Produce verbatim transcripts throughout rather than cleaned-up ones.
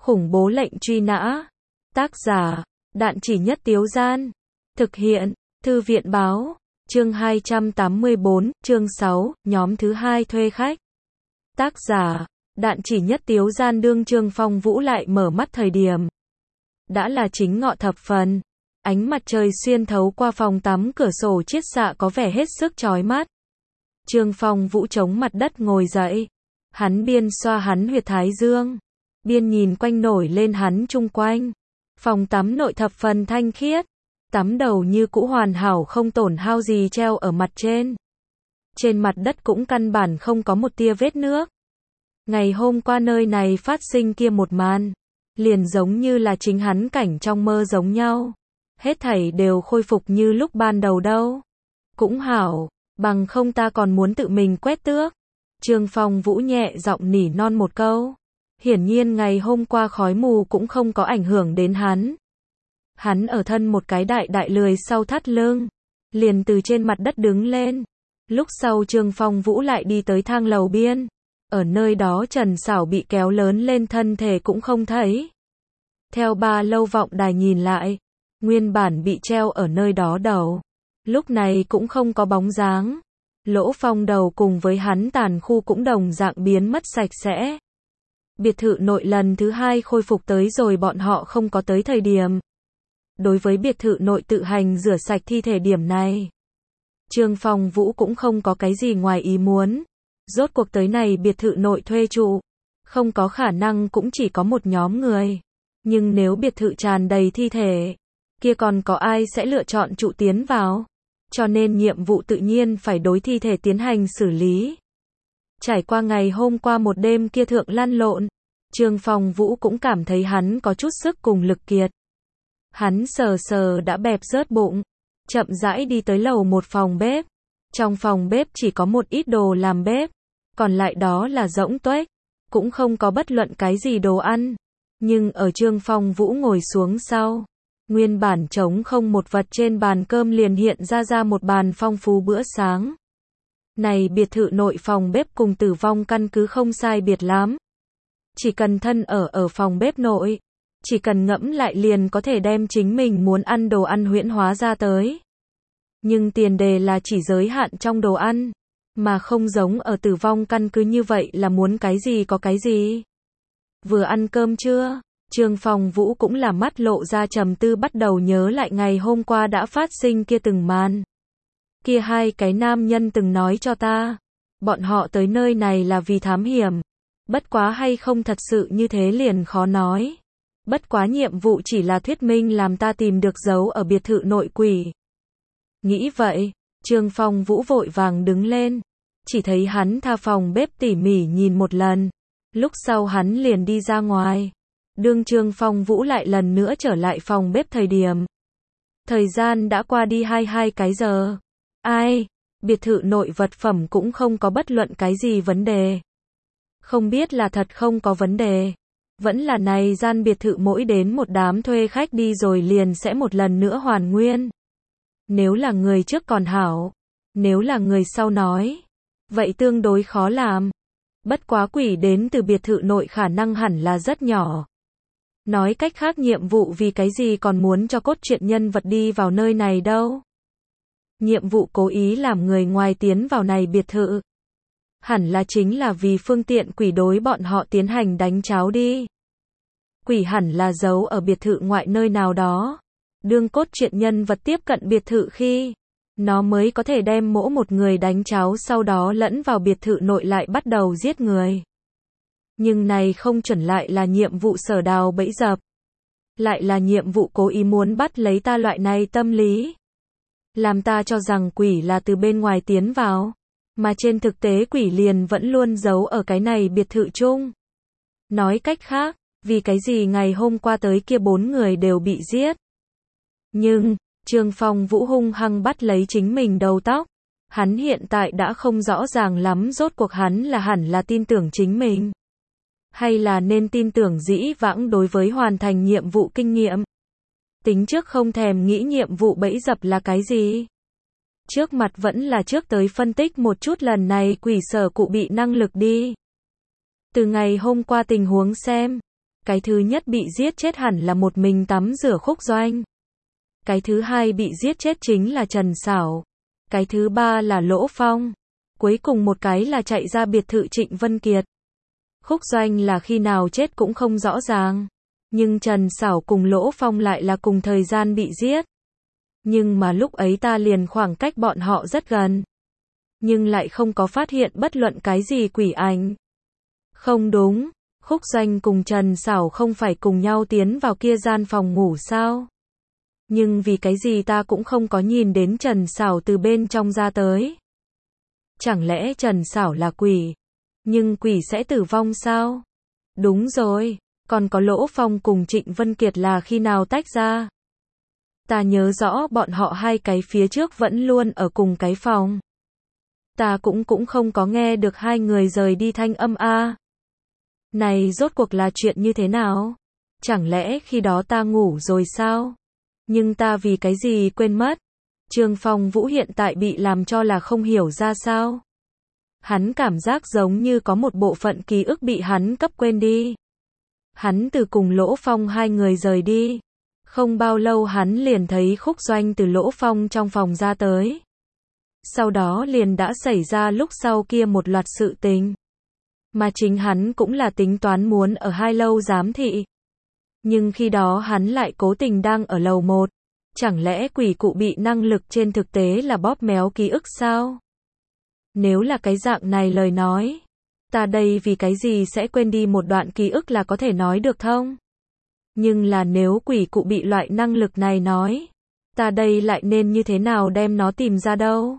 Khủng bố lệnh truy nã. Tác giả, Đạn Chỉ Nhất Tiếu Gian. Thực hiện, Thư viện báo. Chương hai trăm tám mươi bốn, chương sáu, nhóm thứ hai thuê khách. Tác giả, Đạn Chỉ Nhất Tiếu Gian. Đương Trương Phong Vũ lại mở mắt thời điểm đã là chính ngọ thập phần. Ánh mặt trời xuyên thấu qua phòng tắm cửa sổ chiết xạ có vẻ hết sức chói mắt. Trương Phong Vũ chống mặt đất ngồi dậy. Hắn biên xoa hắn huyệt thái dương, biên nhìn quanh nổi lên hắn chung quanh. Phòng tắm nội thập phần thanh khiết. Tắm đầu như cũ hoàn hảo không tổn hao gì treo ở mặt trên. Trên mặt đất cũng căn bản không có một tia vết nước. Ngày hôm qua nơi này phát sinh kia một màn, liền giống như là chính hắn cảnh trong mơ giống nhau. Hết thảy đều khôi phục như lúc ban đầu đâu. Cũng hảo, bằng không ta còn muốn tự mình quét tước. Trương Phong Vũ nhẹ giọng nỉ non một câu. Hiển nhiên ngày hôm qua khói mù cũng không có ảnh hưởng đến hắn. Hắn ở thân một cái đại đại lười sau thắt lưng, liền từ trên mặt đất đứng lên. Lúc sau Trương Phong Vũ lại đi tới thang lầu biên. Ở nơi đó Trần Sảo bị kéo lớn lên thân thể cũng không thấy. Theo ba lâu vọng đài nhìn lại, nguyên bản bị treo ở nơi đó đầu, lúc này cũng không có bóng dáng. Lỗ Phong đầu cùng với hắn tàn khu cũng đồng dạng biến mất sạch sẽ. Biệt thự nội lần thứ hai khôi phục tới rồi bọn họ không có tới thời điểm. Đối với biệt thự nội tự hành rửa sạch thi thể điểm này, Trương Phong Vũ cũng không có cái gì ngoài ý muốn. Rốt cuộc tới này biệt thự nội thuê trụ, không có khả năng cũng chỉ có một nhóm người. Nhưng nếu biệt thự tràn đầy thi thể, kia còn có ai sẽ lựa chọn trụ tiến vào? Cho nên nhiệm vụ tự nhiên phải đối thi thể tiến hành xử lý. Trải qua ngày hôm qua một đêm kia thượng lăn lộn, Trương Phong Vũ cũng cảm thấy hắn có chút sức cùng lực kiệt. Hắn sờ sờ đã bẹp rớt bụng, chậm rãi đi tới lầu một phòng bếp. Trong phòng bếp chỉ có một ít đồ làm bếp, còn lại đó là rỗng tuếch, cũng không có bất luận cái gì đồ ăn. Nhưng ở Trương Phong Vũ ngồi xuống sau, nguyên bản trống không một vật trên bàn cơm liền hiện ra ra một bàn phong phú bữa sáng. Này biệt thự nội phòng bếp cùng tử vong căn cứ không sai biệt lắm. Chỉ cần thân ở ở phòng bếp nội, chỉ cần ngẫm lại liền có thể đem chính mình muốn ăn đồ ăn huyễn hóa ra tới. Nhưng tiền đề là chỉ giới hạn trong đồ ăn, mà không giống ở tử vong căn cứ như vậy là muốn cái gì có cái gì. Vừa ăn cơm trưa, Trương Phong Vũ cũng là mắt lộ ra trầm tư bắt đầu nhớ lại ngày hôm qua đã phát sinh kia từng màn. Kia hai cái nam nhân từng nói cho ta, bọn họ tới nơi này là vì thám hiểm. Bất quá hay không thật sự như thế liền khó nói. Bất quá nhiệm vụ chỉ là thuyết minh làm ta tìm được dấu ở biệt thự nội quỷ. Nghĩ vậy, Trương Phong Vũ vội vàng đứng lên. Chỉ thấy hắn tha phòng bếp tỉ mỉ nhìn một lần. Lúc sau hắn liền đi ra ngoài. Đương Trương Phong Vũ lại lần nữa trở lại phòng bếp thời điểm. Thời gian đã qua đi hai hai cái giờ. Ai, biệt thự nội vật phẩm cũng không có bất luận cái gì vấn đề. Không biết là thật không có vấn đề. Vẫn là này gian biệt thự mỗi đến một đám thuê khách đi rồi liền sẽ một lần nữa hoàn nguyên. Nếu là người trước còn hảo, nếu là người sau nói, vậy tương đối khó làm. Bất quá quỷ đến từ biệt thự nội khả năng hẳn là rất nhỏ. Nói cách khác nhiệm vụ vì cái gì còn muốn cho cốt truyện nhân vật đi vào nơi này đâu. Nhiệm vụ cố ý làm người ngoài tiến vào này biệt thự. Hẳn là chính là vì phương tiện quỷ đối bọn họ tiến hành đánh cháo đi. Quỷ hẳn là giấu ở biệt thự ngoại nơi nào đó. Đương cốt truyện nhân vật tiếp cận biệt thự khi, nó mới có thể đem mỗi một người đánh cháo sau đó lẫn vào biệt thự nội lại bắt đầu giết người. Nhưng này không chuẩn lại là nhiệm vụ sở đào bẫy dập. Lại là nhiệm vụ cố ý muốn bắt lấy ta loại này tâm lý. Làm ta cho rằng quỷ là từ bên ngoài tiến vào. Mà trên thực tế quỷ liền vẫn luôn giấu ở cái này biệt thự chung. Nói cách khác, vì cái gì ngày hôm qua tới kia bốn người đều bị giết. Nhưng, Trương Phong Vũ hung hăng bắt lấy chính mình đầu tóc. Hắn hiện tại đã không rõ ràng lắm rốt cuộc hắn là hẳn là tin tưởng chính mình. Hay là nên tin tưởng dĩ vãng đối với hoàn thành nhiệm vụ kinh nghiệm. Tính trước không thèm nghĩ nhiệm vụ bẫy dập là cái gì. Trước mặt vẫn là trước tới phân tích một chút lần này quỷ sở cụ bị năng lực đi. Từ ngày hôm qua tình huống xem, Cái thứ nhất bị giết chết hẳn là một mình tắm rửa Khúc Doanh. Cái thứ hai bị giết chết chính là Trần Sảo. Cái thứ ba là Lỗ Phong. Cuối cùng một cái là chạy ra biệt thự Trịnh Vân Kiệt. Khúc Doanh là khi nào chết cũng không rõ ràng. Nhưng Trần Sảo cùng Lỗ Phong lại là cùng thời gian bị giết. Nhưng mà lúc ấy ta liền khoảng cách bọn họ rất gần. Nhưng lại không có phát hiện bất luận cái gì quỷ ảnh. Không đúng, Khúc Doanh cùng Trần Sảo không phải cùng nhau tiến vào kia gian phòng ngủ sao? Nhưng vì cái gì ta cũng không có nhìn đến Trần Sảo từ bên trong ra tới? Chẳng lẽ Trần Sảo là quỷ? Nhưng quỷ sẽ tử vong sao? Đúng rồi, còn có Lỗ Phong cùng Trịnh Vân Kiệt là khi nào tách ra? Ta nhớ rõ bọn họ hai cái phía trước vẫn luôn ở cùng cái phòng. Ta cũng cũng không có nghe được hai người rời đi thanh âm a. Này rốt cuộc là chuyện như thế nào? Chẳng lẽ khi đó ta ngủ rồi sao? Nhưng ta vì cái gì quên mất? Trương Phong Vũ hiện tại bị làm cho là không hiểu ra sao. Hắn cảm giác giống như có một bộ phận ký ức bị hắn cấp quên đi. Hắn từ cùng Lỗ Phong hai người rời đi. Không bao lâu hắn liền thấy Khúc Doanh từ Lỗ Phong trong phòng ra tới. Sau đó liền đã xảy ra lúc sau kia một loạt sự tình. Mà chính hắn cũng là tính toán muốn ở hai lâu giám thị. Nhưng khi đó hắn lại cố tình đang ở lầu một. Chẳng lẽ quỷ cụ bị năng lực trên thực tế là bóp méo ký ức sao? Nếu là cái dạng này lời nói, ta đây vì cái gì sẽ quên đi một đoạn ký ức là có thể nói được thông? Nhưng là nếu quỷ cụ bị loại năng lực này nói, ta đây lại nên như thế nào đem nó tìm ra đâu?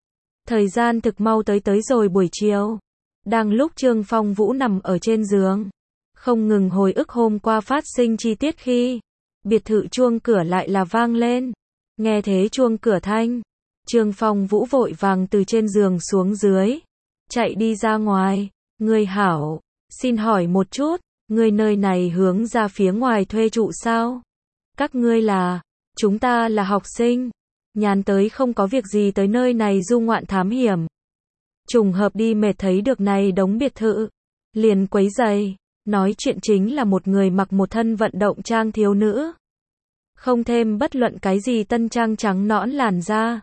Thời gian thực mau tới tới rồi buổi chiều. Đang lúc Trương Phong Vũ nằm ở trên giường, không ngừng hồi ức hôm qua phát sinh chi tiết khi biệt thự chuông cửa lại là vang lên. Nghe thế chuông cửa thanh, Trương Phong Vũ vội vàng từ trên giường xuống dưới, chạy đi ra ngoài. Người hảo, xin hỏi một chút, người nơi này hướng ra phía ngoài thuê trụ sao? Các ngươi là? Chúng ta là học sinh, nhàn tới không có việc gì tới nơi này du ngoạn thám hiểm. Trùng hợp đi mệt thấy được này đống biệt thự, liền quấy giày. Nói chuyện chính là một người mặc một thân vận động trang thiếu nữ. Không thêm bất luận cái gì tân trang trắng nõn làn da.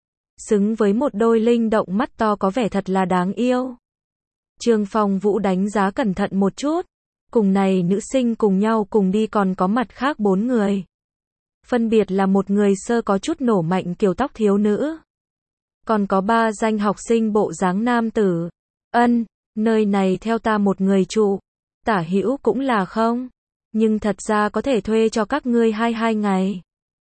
Xứng với một đôi linh động mắt to có vẻ thật là đáng yêu. Trương Phong Vũ đánh giá cẩn thận một chút. Cùng này nữ sinh cùng nhau cùng đi còn có mặt khác bốn người. Phân biệt là một người sơ có chút nổ mạnh kiểu tóc thiếu nữ. Còn có ba danh học sinh bộ dáng nam tử. Ân, nơi này theo ta một người trụ. Tả hữu cũng là không. Nhưng thật ra có thể thuê cho các ngươi hai hai ngày.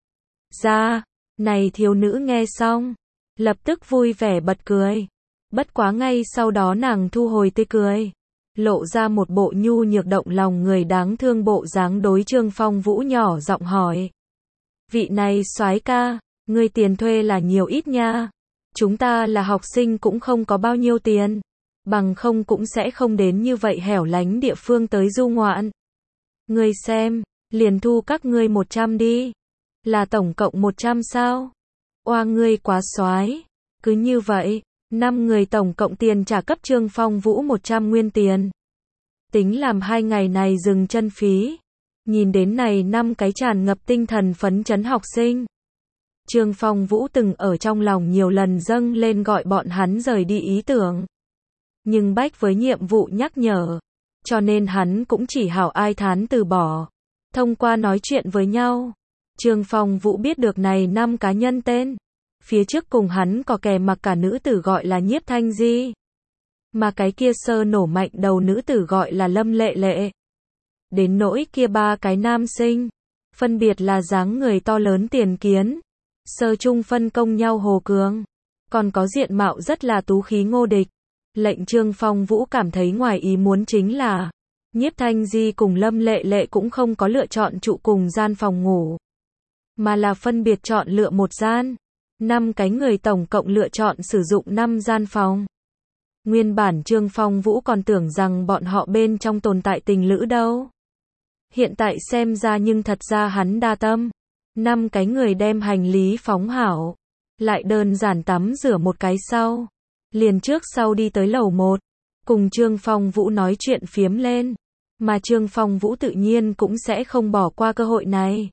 Ra, này thiếu nữ nghe xong. Lập tức vui vẻ bật cười. Bất quá ngay sau đó nàng thu hồi tươi cười. Lộ ra một bộ nhu nhược động lòng người đáng thương bộ dáng đối Trương Phong Vũ nhỏ giọng hỏi. Vị này soái ca, ngươi tiền thuê là nhiều ít nha. Chúng ta là học sinh cũng không có bao nhiêu tiền. Bằng không cũng sẽ không đến như vậy hẻo lánh địa phương tới du ngoạn. Ngươi xem, liền thu các ngươi một trăm đi. Là tổng cộng một trăm sao? Oa ngươi quá soái. Cứ như vậy, năm người tổng cộng tiền trả cấp Trương Phong Vũ một trăm nguyên tiền. Tính làm hai ngày này dừng chân phí. Nhìn đến này năm cái tràn ngập tinh thần phấn chấn học sinh. Trương Phong Vũ từng ở trong lòng nhiều lần dâng lên gọi bọn hắn rời đi ý tưởng. Nhưng bách với nhiệm vụ nhắc nhở. Cho nên hắn cũng chỉ hảo ai thán từ bỏ. Thông qua nói chuyện với nhau, Trương Phong Vũ biết được này năm cá nhân tên. Phía trước cùng hắn có kè mặc cả nữ tử gọi là Nhiếp Thanh Di. Mà cái kia sơ nổ mạnh đầu nữ tử gọi là Lâm Lệ Lệ. Đến nỗi kia ba cái nam sinh, phân biệt là dáng người to lớn Tiền Kiến, sơ trung phân công nhau Hồ Cường, còn có diện mạo rất là tú khí Ngô Địch. Lệnh Trương Phong Vũ cảm thấy ngoài ý muốn chính là Nhiếp Thanh Di cùng Lâm Lệ Lệ cũng không có lựa chọn trụ cùng gian phòng ngủ, mà là phân biệt chọn lựa một gian. Năm cái người tổng cộng lựa chọn sử dụng năm gian phòng. Nguyên bản Trương Phong Vũ còn tưởng rằng bọn họ bên trong tồn tại tình lữ đâu. Hiện tại xem ra nhưng thật ra hắn đa tâm. Năm cái người đem hành lý phóng hảo, lại đơn giản tắm rửa một cái sau, liền trước sau đi tới lầu một, cùng Trương Phong Vũ nói chuyện phiếm lên. Mà Trương Phong Vũ tự nhiên cũng sẽ không bỏ qua cơ hội này.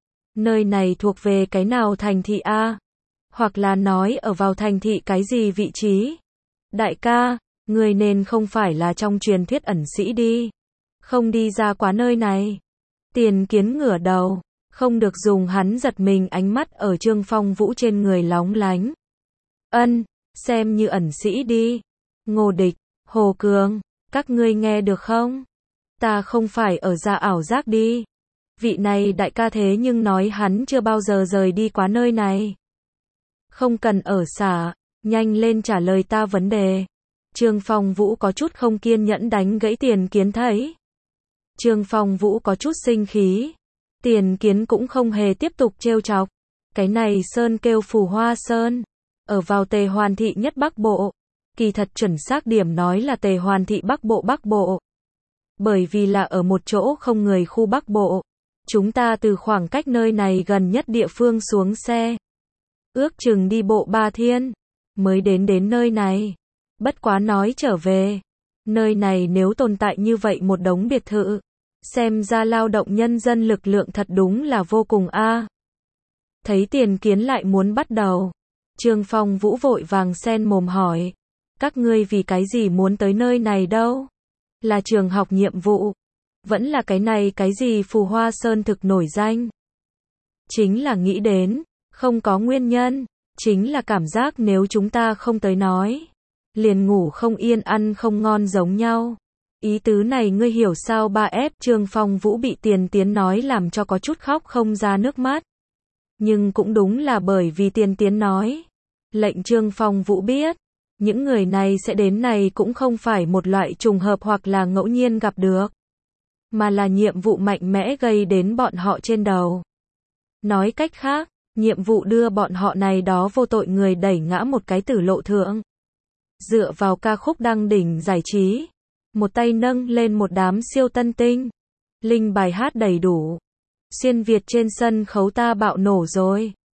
Nơi này thuộc về cái nào thành thị a? Hoặc là nói ở vào thành thị cái gì vị trí? Đại ca, người nên không phải là trong truyền thuyết ẩn sĩ đi. Không đi ra quá nơi này. Tiền Kiến ngửa đầu, không được dùng hắn giật mình ánh mắt ở Trương Phong Vũ trên người lóng lánh. Ân, xem như ẩn sĩ đi. Ngô Địch, Hồ Cường, các ngươi nghe được không? Ta không phải ở ra ảo giác đi. Vị này đại ca thế nhưng nói hắn chưa bao giờ rời đi quá nơi này. Không cần ở xả, nhanh lên trả lời ta vấn đề. Trương Phong Vũ có chút không kiên nhẫn đánh gãy Tiền Kiến thấy. Trương Phong Vũ có chút sinh khí. Tiền Kiến cũng không hề tiếp tục trêu chọc. Cái này sơn kêu Phù Hoa Sơn. Ở vào Tề Hoàn Thị nhất Bắc Bộ. Kỳ thật chuẩn xác điểm nói là Tề Hoàn Thị Bắc Bộ Bắc Bộ. Bởi vì là ở một chỗ không người khu Bắc Bộ. Chúng ta từ khoảng cách nơi này gần nhất địa phương xuống xe. Ước chừng đi bộ ba thiên. Mới đến đến nơi này. Bất quá nói trở về. Nơi này nếu tồn tại như vậy một đống biệt thự. Xem ra lao động nhân dân lực lượng thật đúng là vô cùng a. Thấy Tiền Kiến lại muốn bắt đầu. Trương Phong Vũ vội vàng xen mồm hỏi. Các ngươi vì cái gì muốn tới nơi này đâu? Là trường học nhiệm vụ. Vẫn là cái này cái gì Phù Hoa Sơn thực nổi danh. Chính là nghĩ đến. Không có nguyên nhân. Chính là cảm giác nếu chúng ta không tới nói. Liền ngủ không yên ăn không ngon giống nhau. Ý tứ này ngươi hiểu sao ba ép Trương Phong Vũ bị Tiền Tiến nói làm cho có chút khóc không ra nước mắt. Nhưng cũng đúng là bởi vì Tiền Tiến nói. Lệnh Trương Phong Vũ biết. Những người này sẽ đến này cũng không phải một loại trùng hợp hoặc là ngẫu nhiên gặp được. Mà là nhiệm vụ mạnh mẽ gây đến bọn họ trên đầu. Nói cách khác, nhiệm vụ đưa bọn họ này đó vô tội người đẩy ngã một cái tử lộ thượng. Dựa vào ca khúc đăng đỉnh giải trí. Một tay nâng lên một đám siêu tân tinh. Linh bài hát đầy đủ. Xuyên Việt trên sân khấu ta bạo nổ rồi.